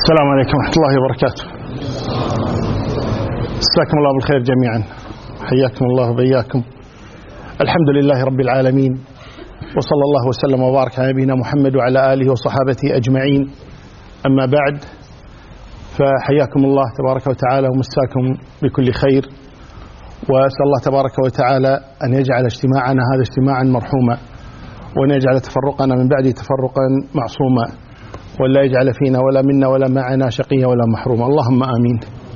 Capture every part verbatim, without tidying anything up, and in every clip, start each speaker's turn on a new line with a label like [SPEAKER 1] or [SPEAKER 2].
[SPEAKER 1] السلام عليكم ورحمة الله وبركاته. مساكم الله بالخير جميعا، حياكم الله وبياكم. الحمد لله رب العالمين، وصلى الله وسلم وبارك على نبينا محمد وعلى آله وصحابته أجمعين. أما بعد، فحياكم الله تبارك وتعالى ومساكم بكل خير، وأسأل الله تبارك وتعالى أن يجعل اجتماعنا هذا اجتماعا مرحوما، وأن يجعل تفرقنا من بعد تفرقا معصوما، ولا يجعل فينا ولا منا ولا معنا شقيا ولا محروما، اللهم آمين.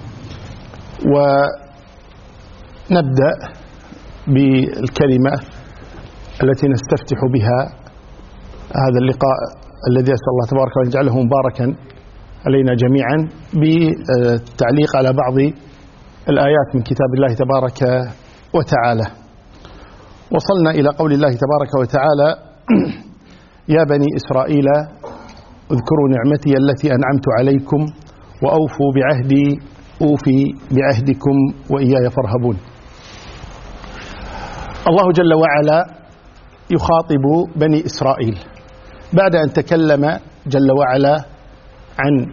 [SPEAKER 1] ونبدأ بالكلمة التي نستفتح بها هذا اللقاء الذي أسأل الله تبارك وتعالى أن يجعله مباركا علينا جميعا، بالتعليق على بعض الآيات من كتاب الله تبارك وتعالى. وصلنا إلى قول الله تبارك وتعالى: يا بني إسرائيل اذكروا نعمتي التي أنعمت عليكم وأوفوا بعهدي أوفي بعهدكم وإياي فارهبون. الله جل وعلا يخاطب بني إسرائيل بعد أن تكلم جل وعلا عن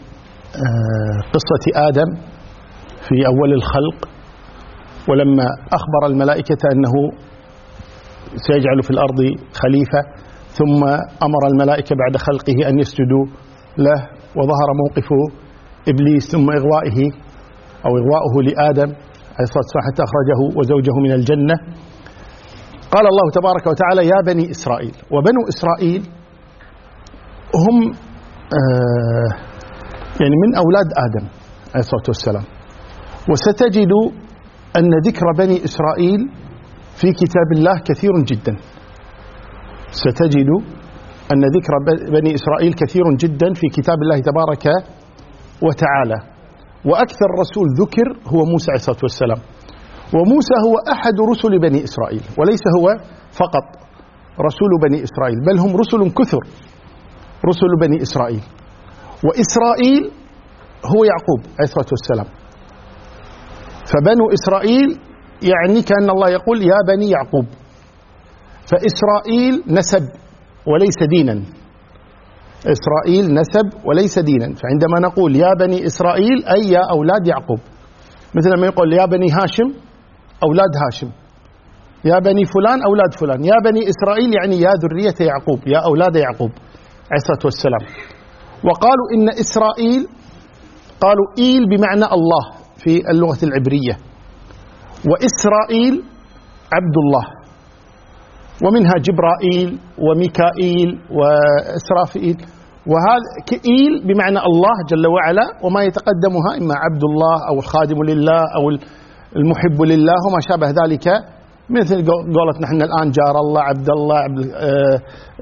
[SPEAKER 1] قصة آدم في أول الخلق، ولما أخبر الملائكة أنه سيجعل في الأرض خليفة، ثم أمر الملائكة بعد خلقه أن يسجدوا له، وظهر موقف إبليس ثم إغوائه أو إغواؤه لآدم عليه الصلاة والسلام حتى أخرجه وزوجه من الجنة. قال الله تبارك وتعالى: يا بني إسرائيل. وبنو إسرائيل هم آه يعني من أولاد آدم عليه الصلاة والسلام. وستجد أن ذكر بني إسرائيل في كتاب الله كثير جدا، ستجد أن ذكر بني إسرائيل كثير جدا في كتاب الله تبارك وتعالى. وأكثر رسول ذكر هو موسى عليه الصلاة والسلام، وموسى هو أحد رسل بني إسرائيل، وليس هو فقط رسول بني إسرائيل، بل هم رسل كثر رسل بني إسرائيل. وإسرائيل هو يعقوب عليه الصلاة والسلام، فبنو إسرائيل يعني كأن الله يقول: يا بني يعقوب. فإسرائيل نسب وليس دينا، إسرائيل نسب وليس دينا. فعندما نقول يا بني إسرائيل أي يا أولاد يعقوب، مثل ما يقول يا بني هاشم أولاد هاشم، يا بني فلان أولاد فلان. يا بني إسرائيل يعني يا ذرية يعقوب، يا أولاد يعقوب عليه الصلاة والسلام. وقالوا إن إسرائيل قالوا إيل بمعنى الله في اللغة العبرية، وإسرائيل عبد الله، ومنها جبرائيل وميكائيل وإسرافيل. وهذا كإيل بمعنى الله جل وعلا، وما يتقدمها إما عبد الله أو الخادم لله أو المحب لله وما شابه ذلك، مثل قولت نحن الآن جار الله، عبد الله، عبد آآ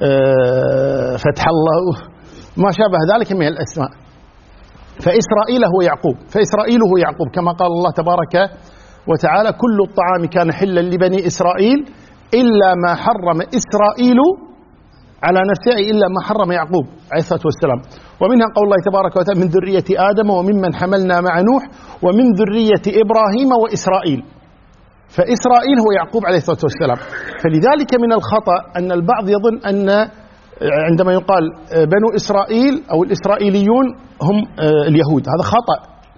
[SPEAKER 1] آآ فتح الله، ما شابه ذلك من الأسماء. فإسرائيل هو يعقوب، فإسرائيل هو يعقوب، كما قال الله تبارك وتعالى: كل الطعام كان حلا لبني إسرائيل إلا ما حرم إسرائيل على نفسه، إلا ما حرم يعقوب عليه الصلاة والسلام. ومنها قول الله تبارك وتعالى: من ذرية آدم وممن حملنا مع نوح ومن ذرية إبراهيم وإسرائيل. فإسرائيل هو يعقوب عليه الصلاة والسلام. فلذلك من الخطأ أن البعض يظن أن عندما يقال بنو إسرائيل أو الإسرائيليون هم اليهود، هذا خطأ.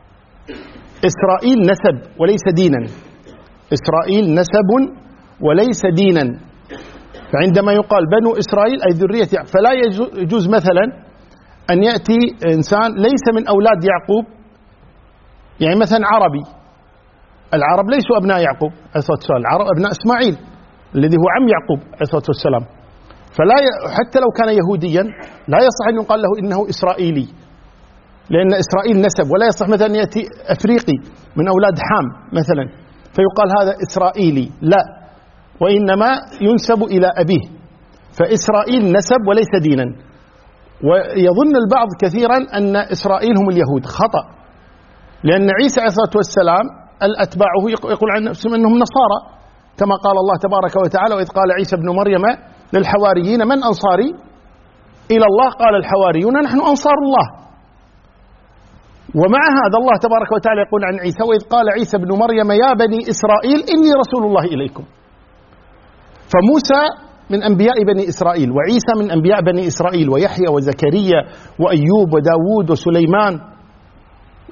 [SPEAKER 1] إسرائيل نسب وليس دينا، إسرائيل نسب وليس دينا. فعندما يقال بنو إسرائيل أي ذرية يعقوب، فلا يجوز مثلا أن يأتي إنسان ليس من أولاد يعقوب، يعني مثلا عربي، العرب ليسوا أبناء يعقوب عليه الصلاة والسلام، العرب أبناء إسماعيل الذي هو عم يعقوب عليه الصلاة والسلام. فلا ي... حتى لو كان يهوديا لا يصح أن يقال له إنه إسرائيلي، لأن إسرائيل نسب. ولا يصح مثلا أن يأتي أفريقي من أولاد حام مثلا فيقال هذا إسرائيلي، لا، وإنما ينسب إلى أبيه. فإسرائيل نسب وليس دينا. ويظن البعض كثيرا أن إسرائيل هم اليهود، خطأ، لأن عيسى عليه الصلاة والسلام الأتباعه يقول عن نفسهم أنهم نصارى، كما قال الله تبارك وتعالى: وإذ قال عيسى ابن مريم للحواريين من أنصاري إلى الله قال الحواريون نحن أنصار الله. ومع هذا الله تبارك وتعالى يقول عن عيسى: وإذ قال عيسى ابن مريم يا بني إسرائيل إني رسول الله إليكم. فموسى من أنبياء بني إسرائيل، وعيسى من أنبياء بني إسرائيل، ويحيى وزكريا وأيوب وداود وسليمان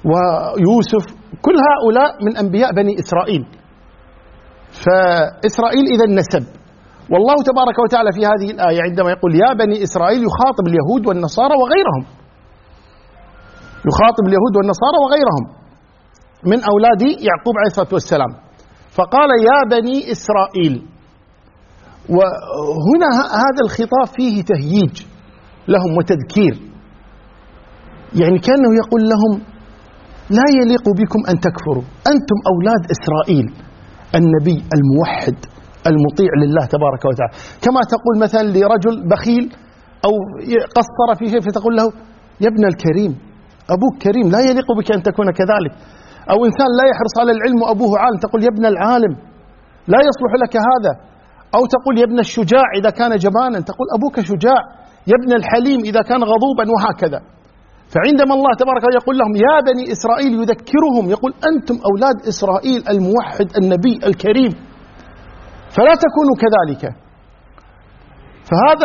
[SPEAKER 1] ويوسف، كل هؤلاء من أنبياء بني إسرائيل. فإسرائيل إذا نسب. والله تبارك وتعالى في هذه الآية عندما يقول يا بني إسرائيل يخاطب اليهود والنصارى وغيرهم، يخاطب اليهود والنصارى وغيرهم من أولاد يعقوب عليه الصلاة والسلام، فقال يا بني إسرائيل. وهنا هذا الخطاب فيه تهييج لهم وتذكير، يعني كأنه يقول لهم لا يليق بكم أن تكفروا، أنتم أولاد إسرائيل، النبي الموحد المطيع لله تبارك وتعالى. كما تقول مثلا لرجل بخيل أو قصر في شيء فتقول له يا ابن الكريم، أبوك كريم، لا يليق بك أن تكون كذلك. أو إنسان لا يحرص على العلم وأبوه عالم تقول يا ابن العالم، لا يصلح لك هذا. أو تقول يا ابن الشجاع إذا كان جبانا تقول أبوك شجاع، يا ابن الحليم إذا كان غضوبا، وهكذا. فعندما الله تبارك وتعالى يقول لهم يا بني إسرائيل يذكرهم، يقول أنتم أولاد إسرائيل الموحد النبي الكريم، فلا تكونوا كذلك. فهذا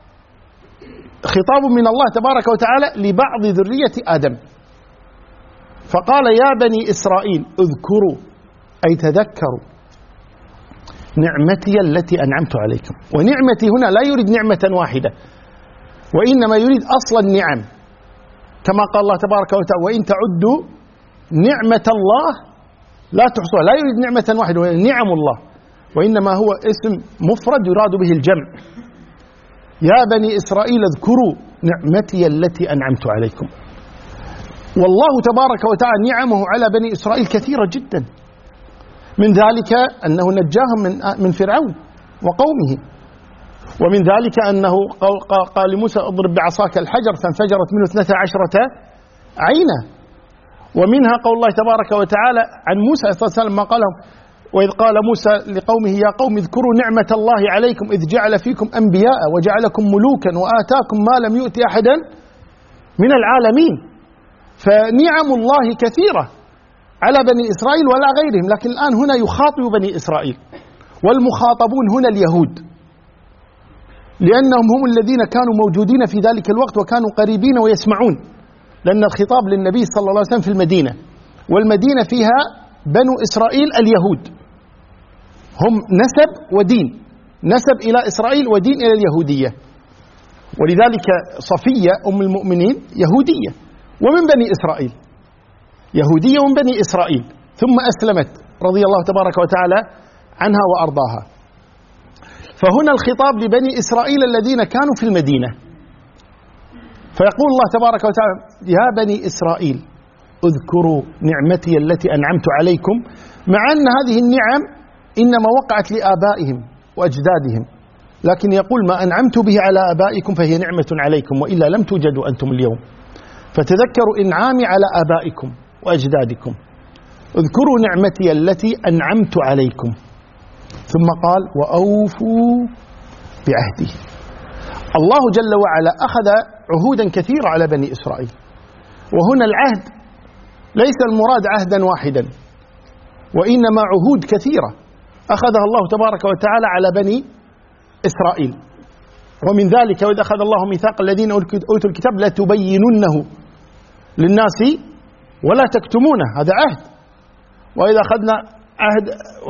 [SPEAKER 1] خطاب من الله تبارك وتعالى لبعض ذرية آدم، فقال يا بني إسرائيل اذكروا أي تذكروا نعمتي التي أنعمت عليكم. ونعمتي هنا لا يريد نعمة واحدة، وإنما يريد أصل النعم، كما قال الله تبارك وتعالى وإن تعدوا نعمة الله لا تحصوها. لا يريد نعمة واحدة، نعم الله، وإنما هو اسم مفرد يراد به الجمع. يا بني إسرائيل اذكروا نعمتي التي أنعمت عليكم. والله تبارك وتعالى نعمه على بني إسرائيل كثيرة جدا، من ذلك أنه نجاهم من من فرعون وقومه، ومن ذلك أنه قال لموسى اضرب بعصاك الحجر فانفجرت منه اثنتا عشرة عينا. ومنها قول الله تبارك وتعالى عن موسى صلى الله عليه وسلم ما قالهم وإذ قال موسى لقومه يا قوم اذكروا نعمة الله عليكم إذ جعل فيكم أنبياء وجعلكم ملوكا وآتاكم ما لم يؤت أحدا من العالمين. فنعم الله كثيرة على بني إسرائيل ولا غيرهم، لكن الآن هنا يخاطب بني إسرائيل، والمخاطبون هنا اليهود، لأنهم هم الذين كانوا موجودين في ذلك الوقت وكانوا قريبين ويسمعون، لأن الخطاب للنبي صلى الله عليه وسلم في المدينة، والمدينة فيها بنو إسرائيل اليهود، هم نسب ودين، نسب إلى إسرائيل ودين إلى اليهودية. ولذلك صفية أم المؤمنين يهودية ومن بني إسرائيل، يهودية ومن بني إسرائيل، ثم أسلمت رضي الله تبارك وتعالى عنها وأرضاها. فهنا الخطاب لبني إسرائيل الذين كانوا في المدينة، فيقول الله تبارك وتعالى يا بني إسرائيل اذكروا نعمتي التي أنعمت عليكم، مع أن هذه النعم إنما وقعت لآبائهم وأجدادهم، لكن يقول ما أنعمت به على آبائكم فهي نعمة عليكم وإلا لم توجدوا أنتم اليوم، فتذكروا إنعامي على آبائكم وأجدادكم، اذكروا نعمتي التي أنعمت عليكم. ثم قال وأوفوا بعهدي. الله جل وعلا أخذ عهودا كثيرة على بني إسرائيل، وهنا العهد ليس المراد عهدا واحدا، وإنما عهود كثيرة أخذها الله تبارك وتعالى على بني إسرائيل. ومن ذلك وإذ أخذ الله ميثاق الذين أوتوا الكتاب لا تبيننه للناس ولا تكتمونه، هذا عهد. وإذا أخذنا عهد و...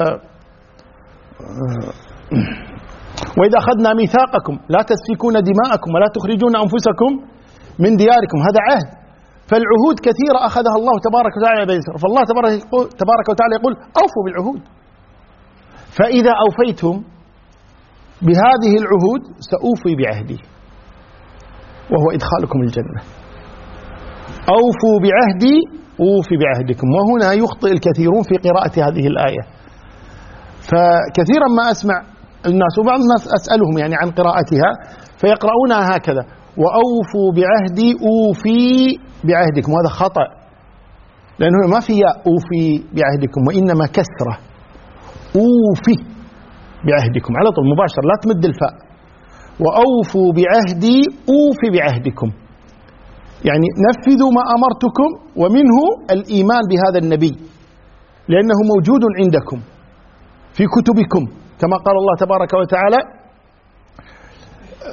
[SPEAKER 1] وإذا أخذنا ميثاقكم لا تسفكون دماءكم ولا تخرجون أنفسكم من دياركم، هذا عهد. فالعهود كثيرة أخذها الله تبارك وتعالى بني إسرائيل، فالله تبارك وتعالى يقول أوفوا بالعهود، فإذا أوفيتم بهذه العهود سأوفي بعهدي وهو إدخالكم الجنة. أوفوا بعهدي أوفي بعهدكم. وهنا يخطئ الكثيرون في قراءة هذه الآية، فكثيرا ما أسمع الناس وبعض الناس أسألهم يعني عن قراءتها فيقرؤونها هكذا وأوفوا بعهدي أوفي بعهدكم، وهذا خطأ، لأنه ما في أوفي بعهدكم وإنما كسرة، أوفي بعهدكم على طول مباشر، لا تمد الفاء. وأوفوا بعهدي أوفي بعهدكم، يعني نفذوا ما أمرتكم، ومنه الإيمان بهذا النبي لأنه موجود عندكم في كتبكم، كما قال الله تبارك وتعالى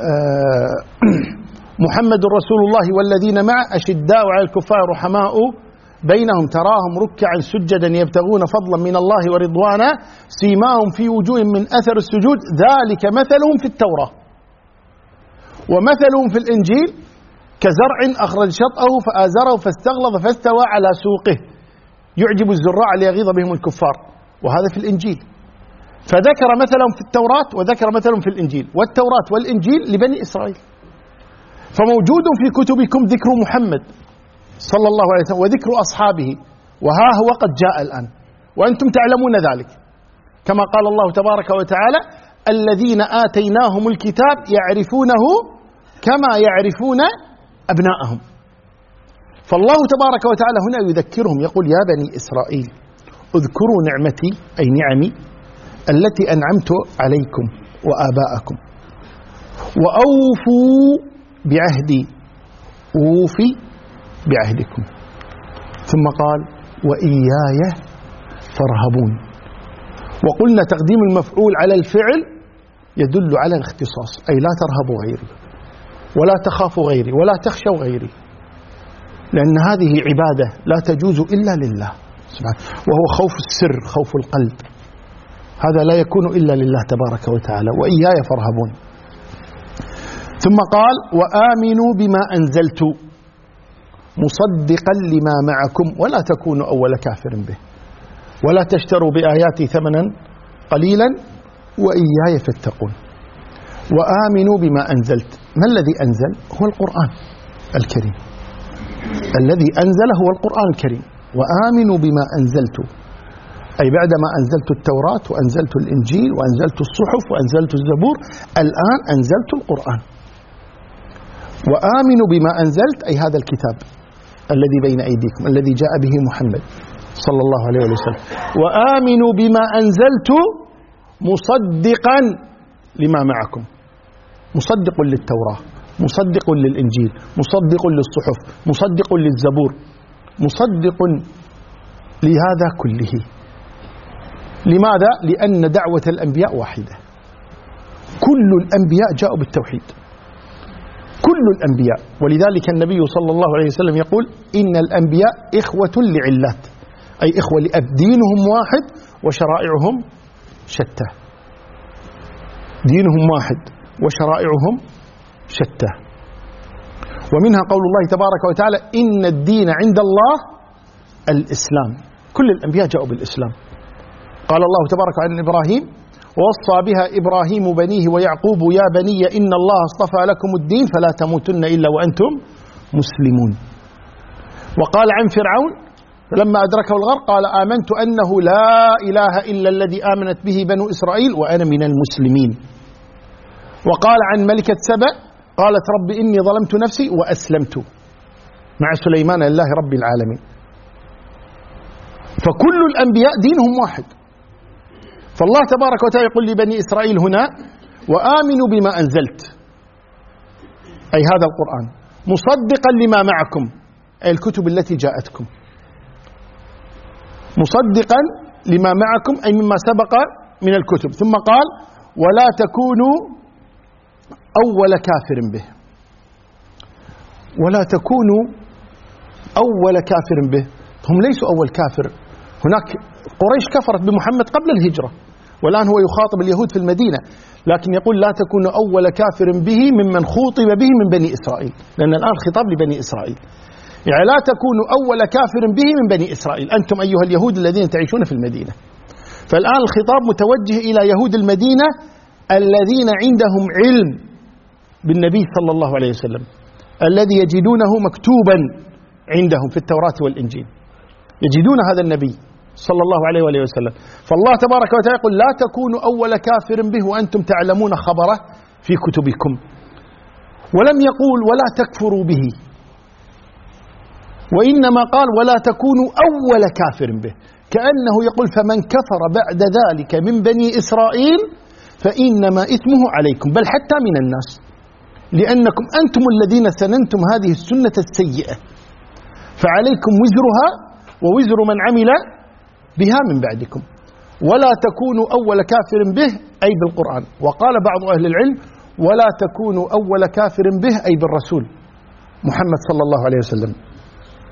[SPEAKER 1] محمد رسول الله والذين معه أشداء على الكفار رحماء بينهم تراهم ركعا سجدا يبتغون فضلا من الله ورضوانا سيماهم في وجوه من أثر السجود ذلك مثلهم في التوراة ومثلهم في الإنجيل كزرع أخرج شطأه فآزره فاستغلظ فاستوى على سوقه يعجب الزراع ليغيظ بهم الكفار، وهذا في الإنجيل. فذكر مثلهم في التوراة وذكر مثلهم في الإنجيل، والتوراة والإنجيل لبني إسرائيل. فموجود في كتبكم ذكر محمد صلى الله عليه وسلم وذكر أصحابه، وها هو قد جاء الآن وأنتم تعلمون ذلك، كما قال الله تبارك وتعالى الذين آتيناهم الكتاب يعرفونه كما يعرفون أبناءهم. فالله تبارك وتعالى هنا يذكرهم يقول يا بني إسرائيل اذكروا نعمتي أي نعمي التي أنعمت عليكم وآباءكم وأوفوا بعهدي أوفي بعهدكم، ثم قال وإياي فارهبون. وقلنا تقديم المفعول على الفعل يدل على الاختصاص، أي لا ترهبوا غيري ولا تخافوا غيري ولا تخشوا غيري، لأن هذه عبادة لا تجوز إلا لله سبحانه، وهو خوف السر خوف القلب، هذا لا يكون إلا لله تبارك وتعالى. وإياي فارهبون. ثم قال وآمنوا بما أنزلت مصدقا لما معكم ولا تكونوا أول كافر به ولا تشتروا بآياتي ثمنا قليلا وإياي فاتقون. وآمنوا بما أنزلت، ما الذي أنزل؟ هو القرآن الكريم، الذي أنزل هو القرآن الكريم. وآمنوا بما أنزلت أي بعدما أنزلت التوراة وأنزلت الإنجيل وأنزلت الصحف وأنزلت الزبور الآن أنزلت القرآن. وآمنوا بما أنزلت أي هذا الكتاب الذي بين أيديكم الذي جاء به محمد صلى الله عليه وسلم. وآمنوا بما أنزلت مصدقا لما معكم، مصدق للتوراة مصدق للإنجيل مصدق للصحف مصدق للزبور مصدق لهذا كله. لماذا؟ لأن دعوة الأنبياء واحدة، كل الأنبياء جاءوا بالتوحيد كل الأنبياء، ولذلك النبي صلى الله عليه وسلم يقول إن الأنبياء إخوة لعلات، أي إخوة لأب، دينهم واحد وشرائعهم شتى، دينهم واحد وشرائعهم شتى. ومنها قول الله تبارك وتعالى إن الدين عند الله الإسلام، كل الأنبياء جاءوا بالإسلام. قال الله تبارك عن إبراهيم ووصى بها إبراهيم بنيه ويعقوب يا بني إن الله اصطفى لكم الدين فلا تموتن إلا وأنتم مسلمون. وقال عن فرعون لما أدركه الغرق قال آمنت أنه لا إله إلا الذي آمنت به بنو إسرائيل وأنا من المسلمين. وقال عن ملكة سبأ قالت رب إني ظلمت نفسي وأسلمت مع سليمان لله رب العالمين. فكل الأنبياء دينهم واحد. فالله تبارك وتعالى يقول لبني إسرائيل هنا وآمنوا بما أنزلت أي هذا القرآن مصدقا لما معكم أي الكتب التي جاءتكم، مصدقا لما معكم أي مما سبق من الكتب. ثم قال ولا تكونوا أول كافر به، ولا تكونوا أول كافر به، هم ليسوا أول كافر، هناك قريش كفرت بمحمد قبل الهجرة والآن هو يخاطب اليهود في المدينة، لكن يقول لا تكونوا أول كافر به ممن خوطب به من بني إسرائيل، لأن الآن خطاب لبني إسرائيل، يعني لا تكونوا أول كافر به من بني إسرائيل أنتم أيها اليهود الذين تعيشون في المدينة. فالآن الخطاب متوجه إلى يهود المدينة الذين عندهم علم بالنبي صلى الله عليه وسلم الذي يجدونه مكتوبا عندهم في التوراة والإنجيل، يجدون هذا النبي صلى الله عليه وآله وسلم. فالله تبارك وتعالى يقول لا تكونوا أول كافر به وأنتم تعلمون خبره في كتبكم، ولم يقول ولا تكفروا به، وإنما قال ولا تكونوا أول كافر به، كأنه يقول فمن كفر بعد ذلك من بني إسرائيل فإنما إثمه عليكم، بل حتى من الناس، لأنكم أنتم الذين سننتم هذه السنة السيئة، فعليكم وزرها ووزر من عمل بها من بعدكم. ولا تكونوا أول كافر به أي بالقرآن. وقال بعض أهل العلم ولا تكونوا أول كافر به أي بالرسول محمد صلى الله عليه وسلم،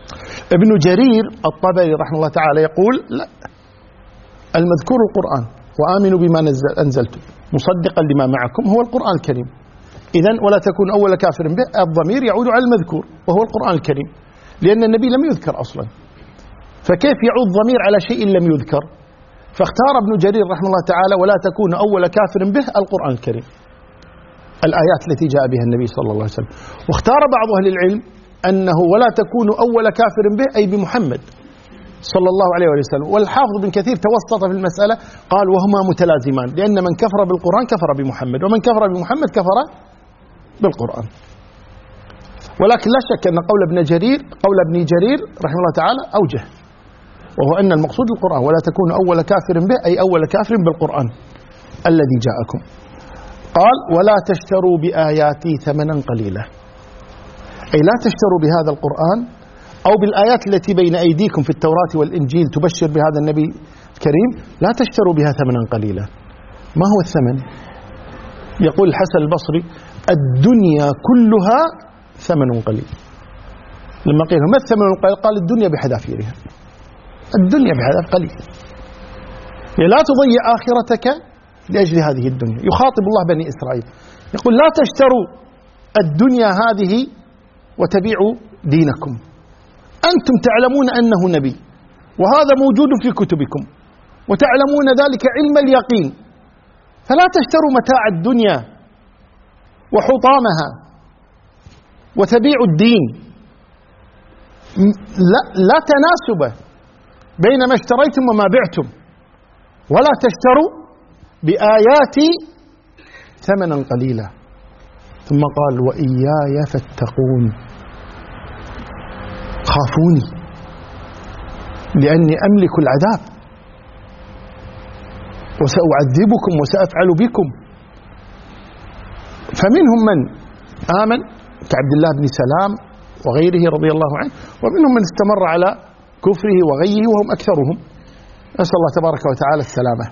[SPEAKER 1] ابن جرير الطبري رحمه الله تعالى يقول لا، المذكور القرآن وآمنوا بما أنزلتم مصدقا لما معكم هو القرآن الكريم. إذن ولا تكون أول كافر به، الضمير يعود على المذكور وهو القرآن الكريم، لأن النبي لم يذكر أصلا، فكيف يعود ضمير على شيء لم يذكر؟ فاختار ابن جرير رحمه الله تعالى ولا تكون أول كافر به القرآن الكريم، الآيات التي جاء بها النبي صلى الله عليه وسلم. واختار بعض أهل العلم أنه ولا تكون أول كافر به أي بمحمد صلى الله عليه وسلم. والحافظ بن كثير توسط في المسألة، قال وهما متلازمان، لأن من كفر بالقرآن كفر بمحمد، ومن كفر بمحمد كفر بالقرآن. ولكن لا شك أن قول ابن جرير قول ابن جرير رحمه الله تعالى أوجه، وهو أن المقصود القرآن، ولا تكون أول كافر به أي أول كافر بالقرآن الذي جاءكم. قال ولا تشتروا بآياتي ثمنا قليلا، أي لا تشتروا بهذا القرآن أو بالآيات التي بين أيديكم في التوراة والإنجيل تبشر بهذا النبي الكريم، لا تشتروا بها ثمنا قليلا. ما هو الثمن؟ يقول الحسن البصري الدنيا كلها ثمن قليل. لما قيل ما الثمن القليل؟ قال الدنيا بحذافيرها، الدنيا بحذافيرها قليل، يعني لا تضيع آخرتك لأجل هذه الدنيا. يخاطب الله بني إسرائيل يقول لا تشتروا الدنيا هذه وتبيعوا دينكم، أنتم تعلمون أنه نبي وهذا موجود في كتبكم وتعلمون ذلك علم اليقين، فلا تشتروا متاع الدنيا وحطامها وتبيعوا الدين. لا, لا تناسب بين ما اشتريتم وما بعتم. ولا تشتروا بآياتي ثمنا قليلا. ثم قال وإياي فاتقون، خافوني لأني أملك العذاب وسأعذبكم وسأفعل بكم. فمنهم من آمن كعبد الله بن سلام وغيره رضي الله عنه، ومنهم من استمر على كفره وغيه وهم أكثرهم، نسأل الله تبارك وتعالى السلامة.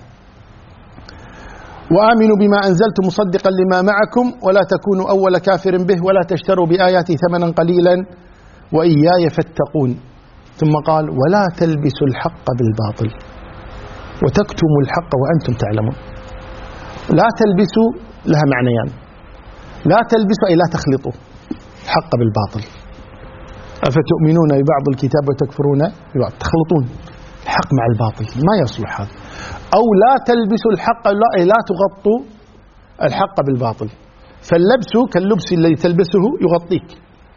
[SPEAKER 1] وآمنوا بما أنزلت مصدقا لما معكم ولا تكونوا أول كافر به ولا تشتروا بآياتي ثمنا قليلا وإياي فاتقون. ثم قال ولا تلبسوا الحق بالباطل وتكتموا الحق وأنتم تعلمون. لا تلبسوا لها معنيان، لا تلبسوا أي لا تخلطوا الحق بالباطل، أفتؤمنون ببعض الكتاب وتكفرون ببعض، تخلطون الحق مع الباطل، ما يصلح هذا. أو لا تلبسوا الحق، لا أي لا تغطوا الحق بالباطل، فاللبس كاللبس الذي تلبسه يغطيك،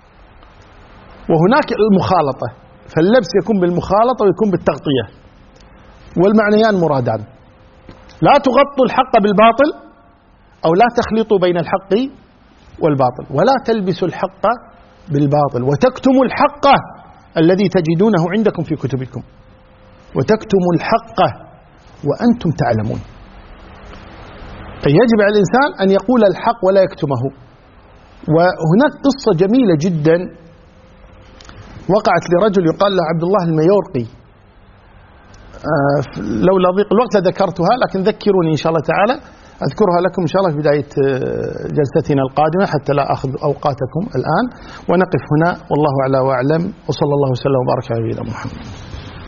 [SPEAKER 1] وهناك المخالطة، فاللبس يكون بالمخالطة ويكون بالتغطية، والمعنيان مرادان. لا تغطوا الحق بالباطل أو لا تخلطوا بين الحق والباطل. ولا تلبسوا الحق بالباطل وتكتموا الحق الذي تجدونه عندكم في كتبكم، وتكتموا الحق وأنتم تعلمون. يجب على الإنسان أن يقول الحق ولا يكتمه. وهناك قصة جميلة جدا وقعت لرجل يقال له عبد الله الميورقي، لولا ضيق الوقت ذكرتها، لكن ذكروني إن شاء الله تعالى أذكرها لكم إن شاء الله في بداية جلستنا القادمة حتى لا أخذ أوقاتكم الآن. ونقف هنا والله أعلى وأعلم، وصلى الله وسلم وبارك على نبينا محمد.